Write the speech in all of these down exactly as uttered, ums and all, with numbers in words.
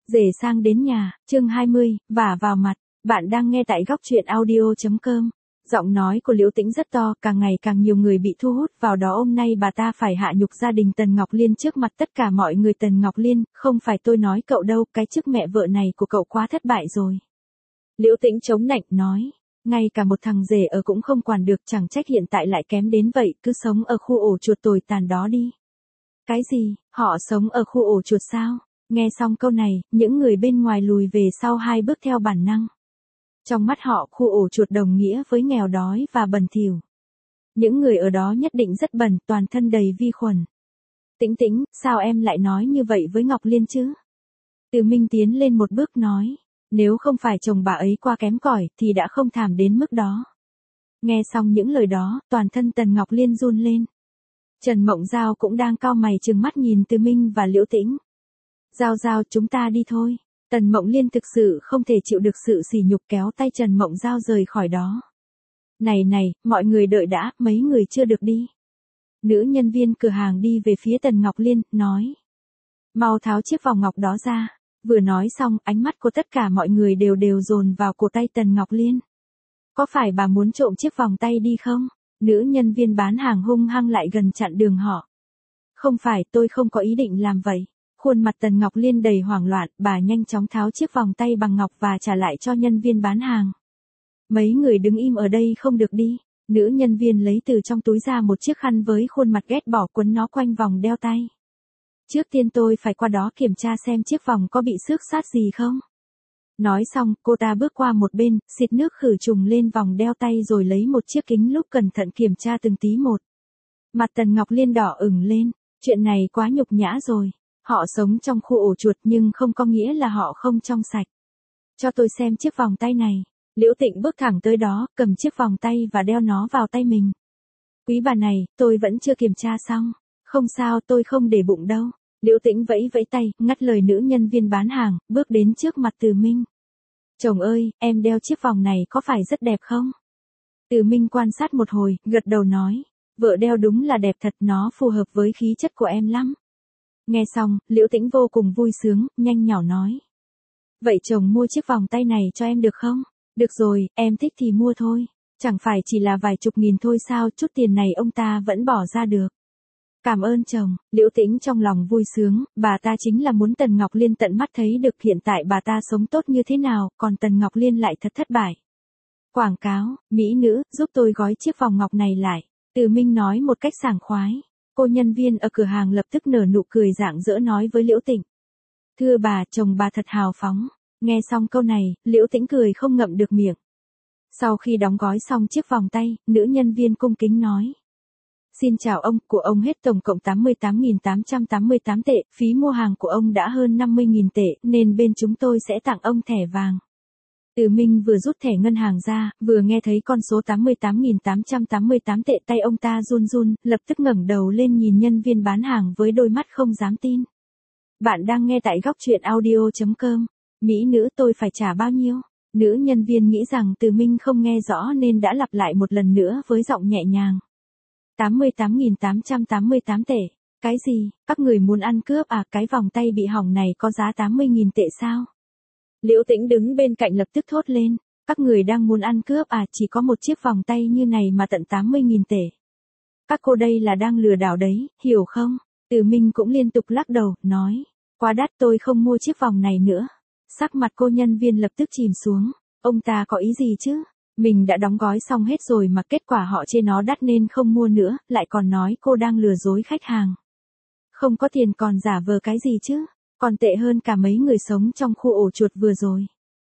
Rể sang đến nhà, chương hai mươi, vả vào mặt. Bạn đang nghe tại góc truyện audio.com. Giọng nói của Liễu Tĩnh rất to, càng ngày càng nhiều người bị thu hút vào đó. Hôm nay bà ta phải hạ nhục gia đình Tần Ngọc Liên trước mặt tất cả mọi người. Tần Ngọc Liên, không phải tôi nói cậu đâu, cái chức mẹ vợ này của cậu quá thất bại rồi. Liễu Tĩnh chống nạnh nói, ngay cả một thằng rể ở cũng không quản được, chẳng trách hiện tại lại kém đến vậy, cứ sống ở khu ổ chuột tồi tàn đó đi. Cái gì, họ sống ở khu ổ chuột sao? Nghe xong câu này, những người bên ngoài lùi về sau hai bước theo bản năng. Trong mắt họ, khu ổ chuột đồng nghĩa với nghèo đói và bẩn thỉu. Những người ở đó nhất định rất bẩn, toàn thân đầy vi khuẩn. Tĩnh Tĩnh, sao em lại nói như vậy với Ngọc Liên chứ? Từ Minh tiến lên một bước nói, nếu không phải chồng bà ấy qua kém cỏi thì đã không thảm đến mức đó. Nghe xong những lời đó, toàn thân Tần Ngọc Liên run lên. Trần Mộng Giao cũng đang cau mày trừng mắt nhìn Từ Minh và Liễu Tĩnh. Giao Giao, chúng ta đi thôi. Tần Mộng Liên thực sự không thể chịu được sự sỉ nhục, kéo tay Trần Mộng Giao rời khỏi đó. Này này, mọi người đợi đã, mấy người chưa được đi. Nữ nhân viên cửa hàng đi về phía Tần Ngọc Liên, nói. Mau tháo chiếc vòng ngọc đó ra. Vừa nói xong, ánh mắt của tất cả mọi người đều đều dồn vào cổ tay Tần Ngọc Liên. Có phải bà muốn trộm chiếc vòng tay đi không? Nữ nhân viên bán hàng hung hăng lại gần chặn đường họ. Không phải, tôi không có ý định làm vậy. Khuôn mặt Tần Ngọc Liên đầy hoảng loạn, bà nhanh chóng tháo chiếc vòng tay bằng ngọc và trả lại cho nhân viên bán hàng. Mấy người đứng im ở đây không được đi. Nữ nhân viên lấy từ trong túi ra một chiếc khăn với khuôn mặt ghét bỏ, quấn nó quanh vòng đeo tay. Trước tiên tôi phải qua đó kiểm tra xem chiếc vòng có bị xước xát gì không. Nói xong, cô ta bước qua một bên, xịt nước khử trùng lên vòng đeo tay rồi lấy một chiếc kính lúp cẩn thận kiểm tra từng tí một. Mặt Tần Ngọc Liên đỏ ửng lên, chuyện này quá nhục nhã rồi. Họ sống trong khu ổ chuột nhưng không có nghĩa là họ không trong sạch. Cho tôi xem chiếc vòng tay này. Liễu Tĩnh bước thẳng tới đó, cầm chiếc vòng tay và đeo nó vào tay mình. Quý bà này, tôi vẫn chưa kiểm tra xong. Không sao, tôi không để bụng đâu. Liễu Tĩnh vẫy vẫy tay, ngắt lời nữ nhân viên bán hàng, bước đến trước mặt Từ Minh. Chồng ơi, em đeo chiếc vòng này có phải rất đẹp không? Từ Minh quan sát một hồi, gật đầu nói. Vợ đeo đúng là đẹp thật, nó phù hợp với khí chất của em lắm. Nghe xong, Liễu Tĩnh vô cùng vui sướng, nhanh nhỏ nói. Vậy chồng mua chiếc vòng tay này cho em được không? Được rồi, em thích thì mua thôi. Chẳng phải chỉ là vài chục nghìn thôi sao, chút tiền này ông ta vẫn bỏ ra được. Cảm ơn chồng. Liễu Tĩnh trong lòng vui sướng, bà ta chính là muốn Tần Ngọc Liên tận mắt thấy được hiện tại bà ta sống tốt như thế nào, còn Tần Ngọc Liên lại thật thất bại. Quảng cáo, mỹ nữ, giúp tôi gói chiếc vòng ngọc này lại. Từ Minh nói một cách sảng khoái. Cô nhân viên ở cửa hàng lập tức nở nụ cười rạng rỡ nói với Liễu Tĩnh. Thưa bà, chồng bà thật hào phóng. Nghe xong câu này, Liễu Tĩnh cười không ngậm được miệng. Sau khi đóng gói xong chiếc vòng tay, nữ nhân viên cung kính nói. Xin chào ông, của ông hết tổng cộng tám mươi tám nghìn tám trăm tám mươi tám tệ, phí mua hàng của ông đã hơn năm mươi nghìn tệ, nên bên chúng tôi sẽ tặng ông thẻ vàng. Từ Minh vừa rút thẻ ngân hàng ra, vừa nghe thấy con số tám mươi tám nghìn tám trăm tám mươi tám tệ, tay ông ta run run, lập tức ngẩng đầu lên nhìn nhân viên bán hàng với đôi mắt không dám tin. Bạn đang nghe tại góc truyện audio.com. Mỹ nữ, tôi phải trả bao nhiêu? Nữ nhân viên nghĩ rằng Từ Minh không nghe rõ nên đã lặp lại một lần nữa với giọng nhẹ nhàng. tám mươi tám nghìn tám trăm tám mươi tám tệ. Cái gì, các người muốn ăn cướp à? Cái vòng tay bị hỏng này có giá tám mươi nghìn tệ sao? Liễu Tĩnh đứng bên cạnh lập tức thốt lên. Các người đang muốn ăn cướp à? Chỉ có một chiếc vòng tay như này mà tận tám mươi nghìn tệ. Các cô đây là đang lừa đảo đấy, hiểu không? Từ Minh cũng liên tục lắc đầu, nói. Quá đắt, tôi không mua chiếc vòng này nữa. Sắc mặt cô nhân viên lập tức chìm xuống. Ông ta có ý gì chứ? Mình đã đóng gói xong hết rồi mà kết quả họ chê nó đắt nên không mua nữa, lại còn nói cô đang lừa dối khách hàng. Không có tiền còn giả vờ cái gì chứ? Còn tệ hơn cả mấy người sống trong khu ổ chuột vừa rồi.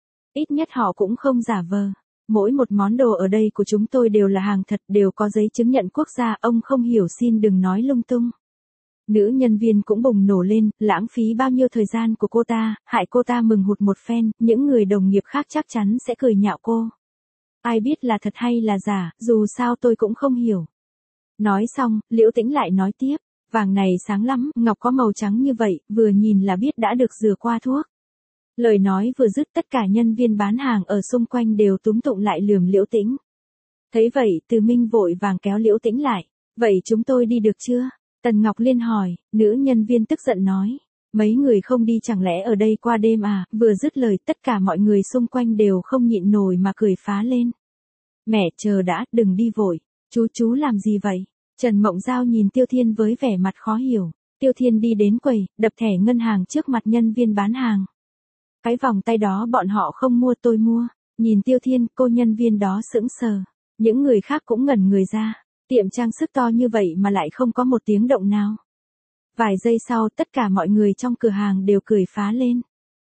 Ít nhất họ cũng không giả vờ. Mỗi một món đồ ở đây của chúng tôi đều là hàng thật, đều có giấy chứng nhận quốc gia, ông không hiểu xin đừng nói lung tung. Nữ nhân viên cũng bùng nổ lên, lãng phí bao nhiêu thời gian của cô ta, hại cô ta mừng hụt một phen, những người đồng nghiệp khác chắc chắn sẽ cười nhạo cô. Ai biết là thật hay là giả, dù sao tôi cũng không hiểu. Nói xong, Liễu Tĩnh lại nói tiếp, vàng này sáng lắm, ngọc có màu trắng như vậy, vừa nhìn là biết đã được rửa qua thuốc. Lời nói vừa dứt tất cả nhân viên bán hàng ở xung quanh đều túm tụng lại lườm Liễu Tĩnh. Thấy vậy, Từ Minh vội vàng kéo Liễu Tĩnh lại, vậy chúng tôi đi được chưa? Tần Ngọc Liên hỏi, nữ nhân viên tức giận nói, Mấy người không đi chẳng lẽ ở đây qua đêm à, vừa dứt lời tất cả mọi người xung quanh đều không nhịn nổi mà cười phá lên. Mẹ chờ đã, đừng đi vội, chú chú làm gì vậy? Trần Mộng Giao nhìn Tiêu Thiên với vẻ mặt khó hiểu. Tiêu Thiên đi đến quầy, đập thẻ ngân hàng trước mặt nhân viên bán hàng. Cái vòng tay đó bọn họ không mua tôi mua. Nhìn Tiêu Thiên, cô nhân viên đó sững sờ. Những người khác cũng ngẩn người ra. Tiệm trang sức to như vậy mà lại không có một tiếng động nào. Vài giây sau tất cả mọi người trong cửa hàng đều cười phá lên.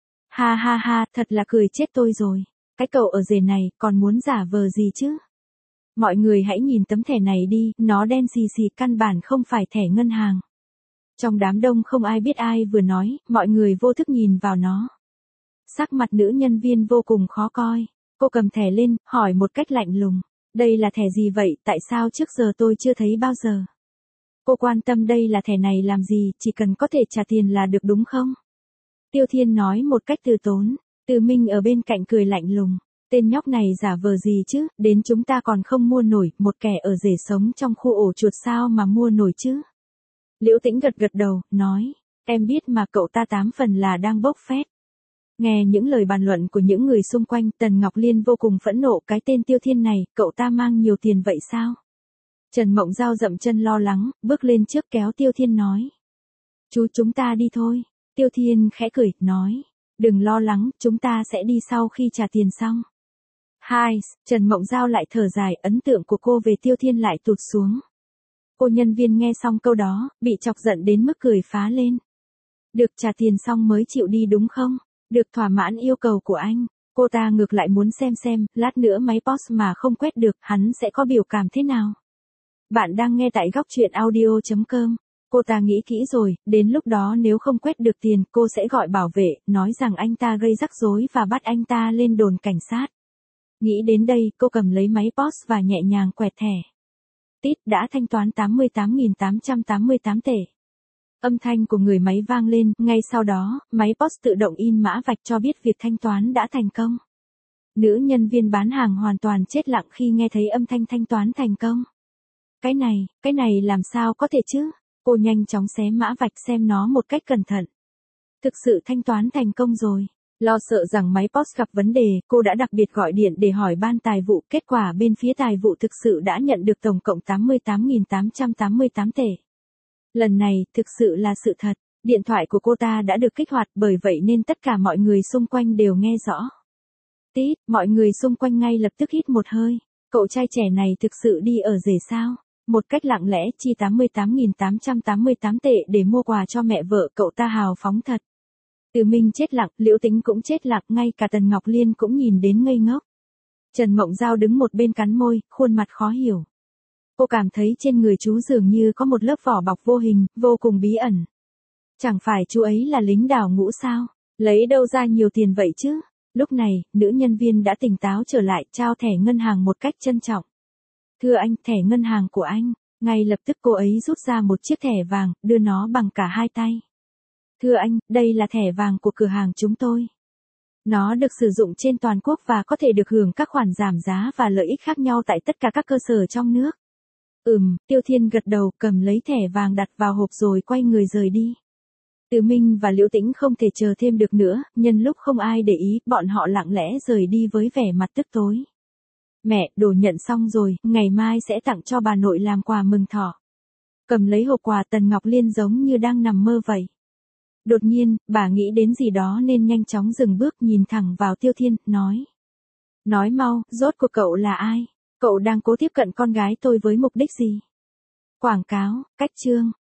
Ha ha ha, thật là cười chết tôi rồi. Cái cậu ở rể này còn muốn giả vờ gì chứ? Mọi người hãy nhìn tấm thẻ này đi, nó đen xì xì căn bản không phải thẻ ngân hàng. Trong đám đông không ai biết ai vừa nói, mọi người vô thức nhìn vào nó. Sắc mặt nữ nhân viên vô cùng khó coi. Cô cầm thẻ lên, hỏi một cách lạnh lùng. Đây là thẻ gì vậy, tại sao trước giờ tôi chưa thấy bao giờ? Cô quan tâm đây là thẻ này làm gì, chỉ cần có thể trả tiền là được đúng không? Tiêu Thiên nói một cách từ tốn. Từ Minh ở bên cạnh cười lạnh lùng. Tên nhóc này giả vờ gì chứ, đến chúng ta còn không mua nổi, một kẻ ở rể sống trong khu ổ chuột sao mà mua nổi chứ? Liễu Tĩnh gật gật đầu, nói, em biết mà cậu ta tám phần là đang bốc phét. Nghe những lời bàn luận của những người xung quanh, Tần Ngọc Liên vô cùng phẫn nộ, cái tên Tiêu Thiên này, cậu ta mang nhiều tiền vậy sao? Trần Mộng Giao dậm chân lo lắng, bước lên trước kéo Tiêu Thiên nói. Chú chúng ta đi thôi. Tiêu Thiên khẽ cười, nói, đừng lo lắng, chúng ta sẽ đi sau khi trả tiền xong. Hai, Trần Mộng Giao lại thở dài, ấn tượng của cô về Tiêu Thiên lại tụt xuống. Cô nhân viên nghe xong câu đó, bị chọc giận đến mức cười phá lên. Được trả tiền xong mới chịu đi đúng không? Được thỏa mãn yêu cầu của anh. Cô ta ngược lại muốn xem xem, lát nữa máy pê ô ét mà không quét được, hắn sẽ có biểu cảm thế nào. Bạn đang nghe tại góc truyện audio chấm com. Cô ta nghĩ kỹ rồi, đến lúc đó nếu không quét được tiền, cô sẽ gọi bảo vệ, nói rằng anh ta gây rắc rối và bắt anh ta lên đồn cảnh sát. Nghĩ đến đây, cô cầm lấy máy pê ô ét và nhẹ nhàng quẹt thẻ. Tít đã thanh toán tám mươi tám nghìn tám trăm tám mươi tám tệ. Âm thanh của người máy vang lên, ngay sau đó, máy pê ô ét tự động in mã vạch cho biết việc thanh toán đã thành công. Nữ nhân viên bán hàng hoàn toàn chết lặng khi nghe thấy âm thanh thanh toán thành công. Cái này, cái này làm sao có thể chứ? Cô nhanh chóng xé mã vạch xem nó một cách cẩn thận. Thực sự thanh toán thành công rồi. Lo sợ rằng máy pê ô ét gặp vấn đề, cô đã đặc biệt gọi điện để hỏi ban tài vụ, kết quả bên phía tài vụ thực sự đã nhận được tổng cộng tám mươi tám nghìn tám trăm tám mươi tám tệ. Lần này, thực sự là sự thật, điện thoại của cô ta đã được kích hoạt, bởi vậy nên tất cả mọi người xung quanh đều nghe rõ. Tít, mọi người xung quanh ngay lập tức hít một hơi, cậu trai trẻ này thực sự đi ở rể sao? Một cách lặng lẽ chi tám mươi tám nghìn tám trăm tám mươi tám tệ để mua quà cho mẹ vợ, cậu ta hào phóng thật. Từ Minh chết lặng, Liễu Tĩnh cũng chết lặng, ngay cả Tần Ngọc Liên cũng nhìn đến ngây ngốc. Trần Mộng Giao đứng một bên cắn môi, khuôn mặt khó hiểu. Cô cảm thấy trên người chú dường như có một lớp vỏ bọc vô hình, vô cùng bí ẩn. Chẳng phải chú ấy là lính đào ngũ sao? Lấy đâu ra nhiều tiền vậy chứ? Lúc này, nữ nhân viên đã tỉnh táo trở lại, trao thẻ ngân hàng một cách trân trọng. Thưa anh, thẻ ngân hàng của anh. Ngay lập tức cô ấy rút ra một chiếc thẻ vàng, đưa nó bằng cả hai tay. Thưa anh, đây là thẻ vàng của cửa hàng chúng tôi. Nó được sử dụng trên toàn quốc và có thể được hưởng các khoản giảm giá và lợi ích khác nhau tại tất cả các cơ sở trong nước. Ừm, Tiêu Thiên gật đầu, cầm lấy thẻ vàng đặt vào hộp rồi quay người rời đi. Từ Minh và Liễu Tĩnh không thể chờ thêm được nữa, nhân lúc không ai để ý, bọn họ lặng lẽ rời đi với vẻ mặt tức tối. Mẹ, đồ nhận xong rồi, ngày mai sẽ tặng cho bà nội làm quà mừng thọ. Cầm lấy hộp quà, Tần Ngọc Liên giống như đang nằm mơ vậy. Đột nhiên, bà nghĩ đến gì đó nên nhanh chóng dừng bước, nhìn thẳng vào Tiêu Thiên, nói. Nói mau, rốt cuộc cậu là ai? Cậu đang cố tiếp cận con gái tôi với mục đích gì? Quảng cáo, cách chương.